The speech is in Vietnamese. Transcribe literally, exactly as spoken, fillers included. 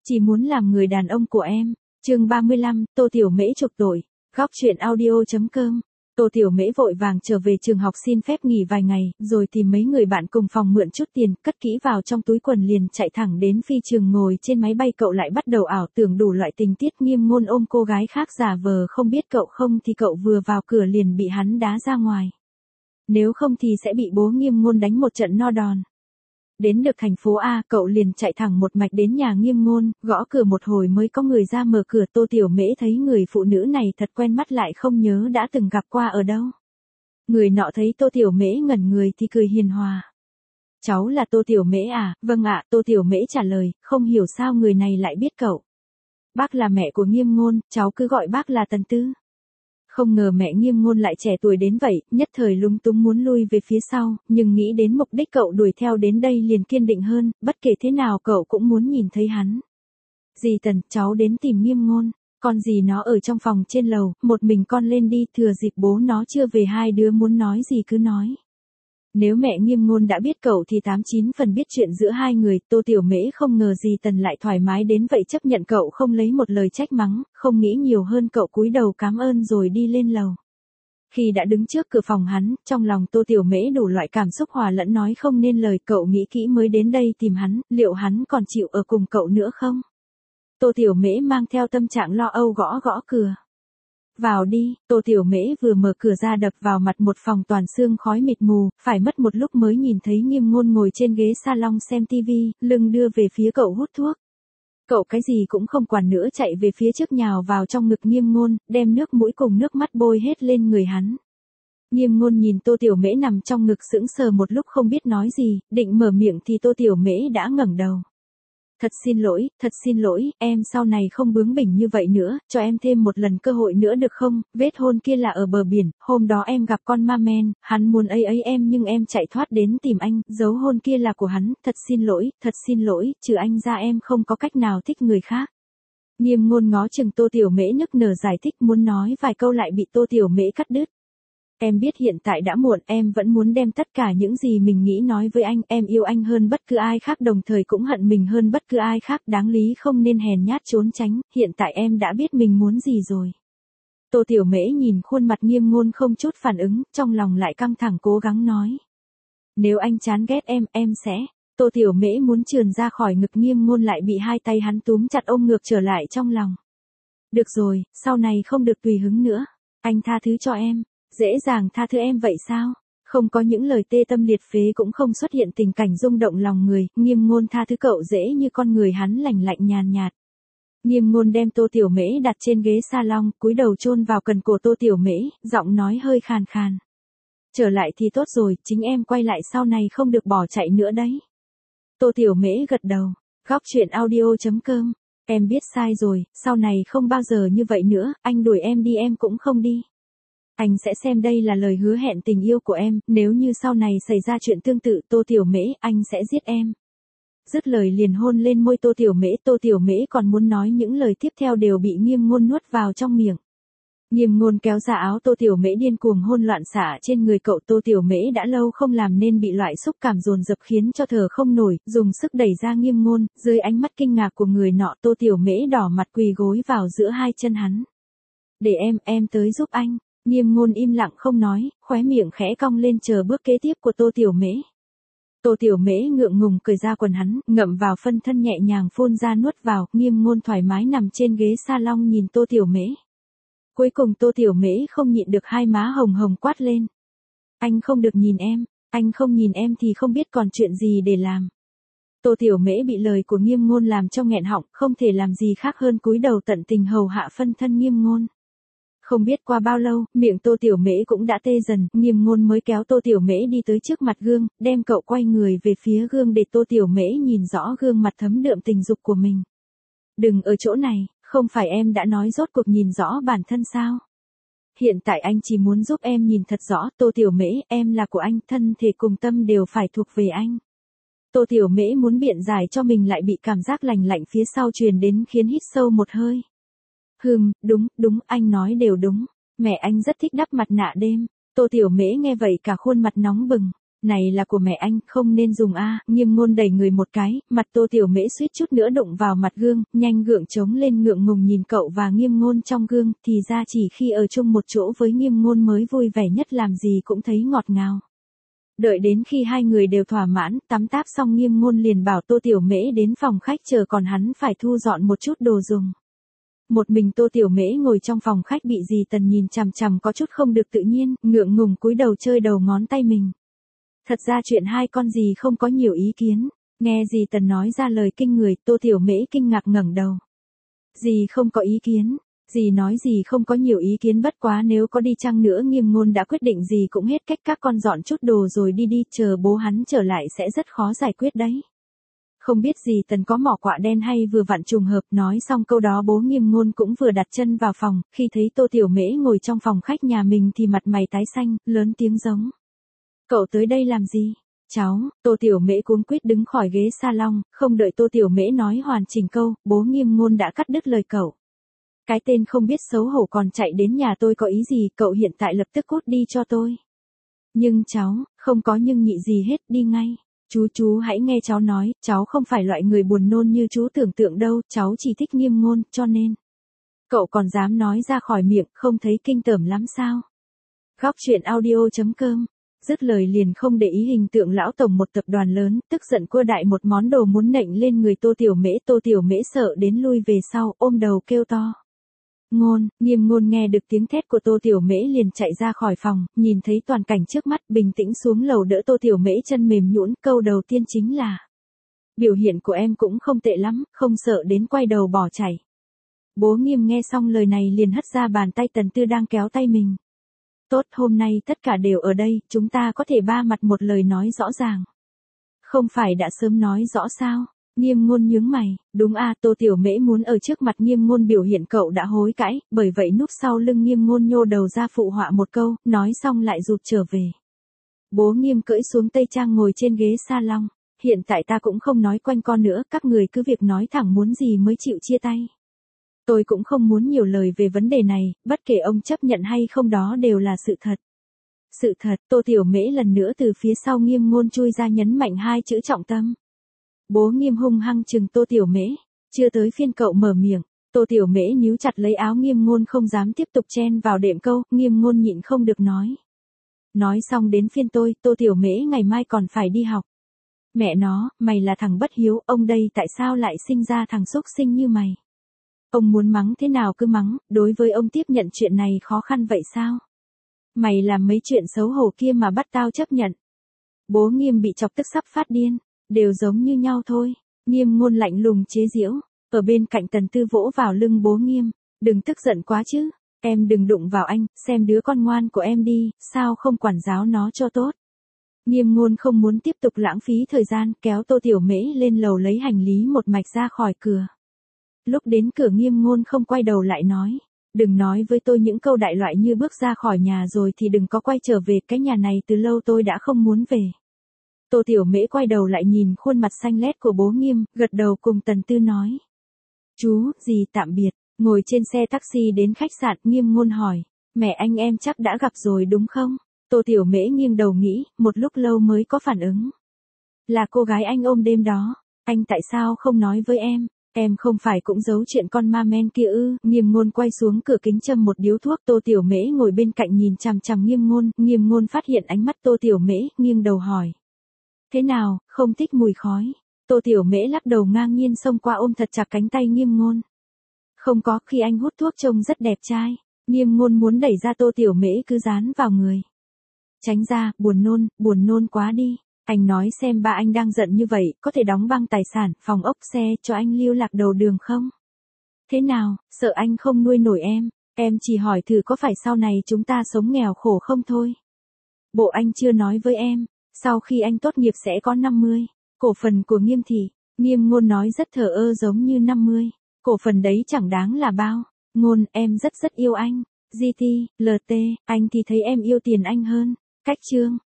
chỉ muốn làm người đàn ông của em. Chương ba mươi lăm, Tô Tiểu Mễ chuộc tội. Góc truyện audio.com. Tô Tiểu Mễ vội vàng trở về trường học xin phép nghỉ vài ngày, rồi tìm mấy người bạn cùng phòng mượn chút tiền, cất kỹ vào trong túi quần liền chạy thẳng đến phi trường. Ngồi trên máy bay cậu lại bắt đầu ảo tưởng đủ loại tình tiết. Nghiêm Ngôn ôm cô gái khác giả vờ không biết cậu, không thì cậu vừa vào cửa liền bị hắn đá ra ngoài. Nếu không thì sẽ bị bố Nghiêm Ngôn đánh một trận no đòn. Đến được thành phố A, cậu liền chạy thẳng một mạch đến nhà Nghiêm Ngôn, gõ cửa một hồi mới có người ra mở cửa. Tô Tiểu Mễ thấy người phụ nữ này thật quen mắt, lại không nhớ đã từng gặp qua ở đâu. Người nọ thấy Tô Tiểu Mễ ngẩn người thì cười hiền hòa. Cháu là Tô Tiểu Mễ à? Vâng ạ, Tô Tiểu Mễ trả lời, không hiểu sao người này lại biết cậu. Bác là mẹ của Nghiêm Ngôn, cháu cứ gọi bác là Tần Tư. Không ngờ mẹ Nghiêm Ngôn lại trẻ tuổi đến vậy, nhất thời lúng túng muốn lui về phía sau, nhưng nghĩ đến mục đích cậu đuổi theo đến đây liền kiên định hơn, bất kể thế nào cậu cũng muốn nhìn thấy hắn. Dì Tần, cháu đến tìm Nghiêm Ngôn, con dì nó ở trong phòng trên lầu, một mình con lên đi, thừa dịp bố nó chưa về hai đứa muốn nói gì cứ nói. Nếu mẹ Nghiêm Ngôn đã biết cậu thì tám chín phần biết chuyện giữa hai người. Tô Tiểu Mễ không ngờ dì Tần lại thoải mái đến vậy, chấp nhận cậu không lấy một lời trách mắng, không nghĩ nhiều hơn, cậu cúi đầu cảm ơn rồi đi lên lầu. Khi đã đứng trước cửa phòng hắn, trong lòng Tô Tiểu Mễ đủ loại cảm xúc hòa lẫn nói không nên lời. Cậu nghĩ kỹ mới đến đây tìm hắn, liệu hắn còn chịu ở cùng cậu nữa không? Tô Tiểu Mễ mang theo tâm trạng lo âu gõ gõ cửa. Vào đi. Tô Tiểu Mễ vừa mở cửa ra đập vào mặt một phòng toàn sương khói mịt mù, phải mất một lúc mới nhìn thấy Nghiêm Ngôn ngồi trên ghế salon xem tivi, lưng đưa về phía cậu hút thuốc. Cậu cái gì cũng không quản nữa, chạy về phía trước nhào vào trong ngực Nghiêm Ngôn, đem nước mũi cùng nước mắt bôi hết lên người hắn. Nghiêm Ngôn nhìn Tô Tiểu Mễ nằm trong ngực sững sờ một lúc không biết nói gì, định mở miệng thì Tô Tiểu Mễ đã ngẩng đầu. Thật xin lỗi, thật xin lỗi, em sau này không bướng bỉnh như vậy nữa, cho em thêm một lần cơ hội nữa được không? Vết hôn kia là ở bờ biển, hôm đó em gặp con ma men, hắn muốn ấy ấy em nhưng em chạy thoát đến tìm anh, dấu hôn kia là của hắn, thật xin lỗi, thật xin lỗi, trừ anh ra em không có cách nào thích người khác. Nghiêm Ngôn ngó chừng Tô Tiểu Mễ nức nở giải thích, muốn nói vài câu lại bị Tô Tiểu Mễ cắt đứt. Em biết hiện tại đã muộn, em vẫn muốn đem tất cả những gì mình nghĩ nói với anh, em yêu anh hơn bất cứ ai khác, đồng thời cũng hận mình hơn bất cứ ai khác, đáng lý không nên hèn nhát trốn tránh, hiện tại em đã biết mình muốn gì rồi. Tô Tiểu Mễ nhìn khuôn mặt Nghiêm Ngôn không chút phản ứng, trong lòng lại căng thẳng cố gắng nói. Nếu anh chán ghét em, em sẽ... Tô Tiểu Mễ muốn trườn ra khỏi ngực Nghiêm Ngôn lại bị hai tay hắn túm chặt ôm ngược trở lại trong lòng. Được rồi, sau này không được tùy hứng nữa, anh tha thứ cho em. Dễ dàng tha thứ em vậy sao? Không có những lời tê tâm liệt phế, cũng không xuất hiện tình cảnh rung động lòng người, Nghiêm Ngôn tha thứ cậu dễ như con người hắn lành lạnh nhàn nhạt. Nghiêm Ngôn đem Tô Tiểu Mễ đặt trên ghế salon, cúi đầu chôn vào cần cổ Tô Tiểu Mễ, giọng nói hơi khàn khàn. Trở lại thì tốt rồi, chính em quay lại sau này không được bỏ chạy nữa đấy. Tô Tiểu Mễ gật đầu. Góc truyện audio.com. Em biết sai rồi, sau này không bao giờ như vậy nữa, anh đuổi em đi em cũng không đi. Anh sẽ xem đây là lời hứa hẹn tình yêu của em, nếu như sau này xảy ra chuyện tương tự Tô Tiểu Mễ, anh sẽ giết em. Dứt lời liền hôn lên môi Tô Tiểu Mễ, Tô Tiểu Mễ còn muốn nói những lời tiếp theo đều bị Nghiêm Ngôn nuốt vào trong miệng. Nghiêm Ngôn kéo ra áo Tô Tiểu Mễ điên cuồng hôn loạn xả trên người cậu. Tô Tiểu Mễ đã lâu không làm nên bị loại xúc cảm dồn dập khiến cho thở không nổi, dùng sức đẩy ra Nghiêm Ngôn, dưới ánh mắt kinh ngạc của người nọ Tô Tiểu Mễ đỏ mặt quỳ gối vào giữa hai chân hắn. Để em, em tới giúp anh. Nghiêm Ngôn im lặng không nói, khóe miệng khẽ cong lên chờ bước kế tiếp của Tô Tiểu Mễ. Tô Tiểu Mễ ngượng ngùng cởi ra quần hắn, ngậm vào phân thân nhẹ nhàng phun ra nuốt vào, Nghiêm Ngôn thoải mái nằm trên ghế salon nhìn Tô Tiểu Mễ. Cuối cùng Tô Tiểu Mễ không nhịn được hai má hồng hồng quát lên. Anh không được nhìn em, anh không nhìn em thì không biết còn chuyện gì để làm. Tô Tiểu Mễ bị lời của Nghiêm Ngôn làm cho nghẹn họng, không thể làm gì khác hơn cúi đầu tận tình hầu hạ phân thân Nghiêm Ngôn. Không biết qua bao lâu, miệng Tô Tiểu Mễ cũng đã tê dần, Nghiêm Ngôn mới kéo Tô Tiểu Mễ đi tới trước mặt gương, đem cậu quay người về phía gương để Tô Tiểu Mễ nhìn rõ gương mặt thấm đượm tình dục của mình. Đừng ở chỗ này, không phải em đã nói rốt cuộc nhìn rõ bản thân sao? Hiện tại anh chỉ muốn giúp em nhìn thật rõ, Tô Tiểu Mễ, em là của anh, thân thể cùng tâm đều phải thuộc về anh. Tô Tiểu Mễ muốn biện giải cho mình lại bị cảm giác lành lạnh phía sau truyền đến khiến hít sâu một hơi. Hừm, đúng, đúng, anh nói đều đúng. Mẹ anh rất thích đắp mặt nạ đêm. Tô Tiểu Mễ nghe vậy cả khuôn mặt nóng bừng. Này là của mẹ anh, không nên dùng a. Nghiêm Ngôn đẩy người một cái, mặt Tô Tiểu Mễ suýt chút nữa đụng vào mặt gương, nhanh gượng chống lên ngượng ngùng nhìn cậu và Nghiêm Ngôn trong gương, thì ra chỉ khi ở chung một chỗ với Nghiêm Ngôn mới vui vẻ nhất, làm gì cũng thấy ngọt ngào. Đợi đến khi hai người đều thỏa mãn, tắm táp xong Nghiêm Ngôn liền bảo Tô Tiểu Mễ đến phòng khách chờ, còn hắn phải thu dọn một chút đồ dùng. Một mình Tô Tiểu Mễ ngồi trong phòng khách bị dì Tần nhìn chằm chằm có chút không được tự nhiên, ngượng ngùng cúi đầu chơi đầu ngón tay mình. Thật ra chuyện hai con dì không có nhiều ý kiến, nghe dì Tần nói ra lời kinh người, Tô Tiểu Mễ kinh ngạc ngẩng đầu. Dì không có ý kiến, dì nói dì không có nhiều ý kiến, bất quá nếu có đi chăng nữa Nghiêm Ngôn đã quyết định dì cũng hết cách, các con dọn chút đồ rồi đi đi, chờ bố hắn trở lại sẽ rất khó giải quyết đấy. Không biết dì Tần có mỏ quạ đen hay vừa vặn trùng hợp, nói xong câu đó bố Nghiêm Ngôn cũng vừa đặt chân vào phòng, khi thấy Tô Tiểu Mễ ngồi trong phòng khách nhà mình thì mặt mày tái xanh, lớn tiếng giống. Cậu tới đây làm gì? Cháu, Tô Tiểu Mễ cuống quýt đứng khỏi ghế salon, không đợi Tô Tiểu Mễ nói hoàn chỉnh câu, bố Nghiêm Ngôn đã cắt đứt lời cậu. Cái tên không biết xấu hổ còn chạy đến nhà tôi có ý gì, cậu hiện tại lập tức cút đi cho tôi. Nhưng cháu, không có nhưng nhị gì hết, đi ngay. Chú chú hãy nghe cháu nói, cháu không phải loại người buồn nôn như chú tưởng tượng đâu, cháu chỉ thích Nghiêm Ngôn, cho nên. Cậu còn dám nói ra khỏi miệng, không thấy kinh tởm lắm sao? Góc truyện audio chấm com. Dứt lời liền không để ý hình tượng lão tổng một tập đoàn lớn, tức giận cua đại một món đồ muốn nện lên người Tô Tiểu Mễ. Tô Tiểu Mễ sợ đến lui về sau, ôm đầu kêu to. Ngôn, Nghiêm Ngôn nghe được tiếng thét của Tô Tiểu Mễ liền chạy ra khỏi phòng, nhìn thấy toàn cảnh trước mắt, bình tĩnh xuống lầu đỡ Tô Tiểu Mễ chân mềm nhũn, câu đầu tiên chính là: biểu hiện của em cũng không tệ lắm, không sợ đến quay đầu bỏ chạy. Bố Nghiêm nghe xong lời này liền hất ra bàn tay Tần Tư đang kéo tay mình. Tốt, hôm nay tất cả đều ở đây, chúng ta có thể ba mặt một lời nói rõ ràng. Không phải đã sớm nói rõ sao? Nghiêm Ngôn nhướng mày, đúng a, Tô Tiểu Mễ muốn ở trước mặt Nghiêm Ngôn biểu hiện cậu đã hối cãi, bởi vậy núp sau lưng Nghiêm Ngôn nhô đầu ra phụ họa một câu, nói xong lại rụt trở về. Bố Nghiêm cưỡi xuống tây trang ngồi trên ghế salon, hiện tại ta cũng không nói quanh co nữa, các người cứ việc nói thẳng muốn gì mới chịu chia tay. Tôi cũng không muốn nhiều lời về vấn đề này, bất kể ông chấp nhận hay không đó đều là sự thật. Sự thật, Tô Tiểu Mễ lần nữa từ phía sau Nghiêm Ngôn chui ra nhấn mạnh hai chữ trọng tâm. Bố Nghiêm hung hăng chừng Tô Tiểu Mễ, chưa tới phiên cậu mở miệng, Tô Tiểu Mễ níu chặt lấy áo Nghiêm Ngôn không dám tiếp tục chen vào đệm câu, Nghiêm Ngôn nhịn không được nói. Nói xong đến phiên tôi, Tô Tiểu Mễ ngày mai còn phải đi học. Mẹ nó, mày là thằng bất hiếu, ông đây tại sao lại sinh ra thằng xúc sinh như mày? Ông muốn mắng thế nào cứ mắng, đối với ông tiếp nhận chuyện này khó khăn vậy sao? Mày làm mấy chuyện xấu hổ kia mà bắt tao chấp nhận. Bố Nghiêm bị chọc tức sắp phát điên, đều giống như nhau thôi. Nghiêm Ngôn lạnh lùng chế giễu, ở bên cạnh Tần Tư vỗ vào lưng bố Nghiêm, đừng tức giận quá chứ, em đừng đụng vào anh, xem đứa con ngoan của em đi, sao không quản giáo nó cho tốt. Nghiêm Ngôn không muốn tiếp tục lãng phí thời gian, kéo Tô Tiểu Mễ lên lầu lấy hành lý một mạch ra khỏi cửa. Lúc đến cửa Nghiêm Ngôn không quay đầu lại nói, đừng nói với tôi những câu đại loại như bước ra khỏi nhà rồi thì đừng có quay trở về, cái nhà này từ lâu tôi đã không muốn về. Tô Tiểu Mễ quay đầu lại nhìn khuôn mặt xanh lét của bố Nghiêm, gật đầu cùng Tần Tư nói. Chú, dì tạm biệt, ngồi trên xe taxi đến khách sạn, Nghiêm Ngôn hỏi, mẹ anh em chắc đã gặp rồi đúng không? Tô Tiểu Mễ nghiêng đầu nghĩ, một lúc lâu mới có phản ứng. Là cô gái anh ôm đêm đó, anh tại sao không nói với em? Em không phải cũng giấu chuyện con ma men kia ư? Nghiêm Ngôn quay xuống cửa kính châm một điếu thuốc, Tô Tiểu Mễ ngồi bên cạnh nhìn chằm chằm Nghiêm Ngôn, Nghiêm Ngôn phát hiện ánh mắt Tô Tiểu Mễ, nghiêng đầu hỏi. Thế nào, không thích mùi khói? Tô Tiểu Mễ lắc đầu ngang nhiên xông qua ôm thật chặt cánh tay Nghiêm Ngôn. Không có, khi anh hút thuốc trông rất đẹp trai. Nghiêm Ngôn muốn đẩy ra Tô Tiểu Mễ cứ dán vào người. Tránh ra, buồn nôn, buồn nôn quá đi. Anh nói xem ba anh đang giận như vậy, có thể đóng băng tài sản, phòng ốc xe cho anh lưu lạc đầu đường không? Thế nào, sợ anh không nuôi nổi em, em chỉ hỏi thử có phải sau này chúng ta sống nghèo khổ không thôi? Bộ anh chưa nói với em, sau khi anh tốt nghiệp sẽ có năm mươi, cổ phần của Nghiêm thị. Nghiêm Ngôn nói rất thờ ơ giống như năm mươi, cổ phần đấy chẳng đáng là bao. Ngôn, em rất rất yêu anh, giê tê, lờ tê, anh thì thấy em yêu tiền anh hơn. Cách chương.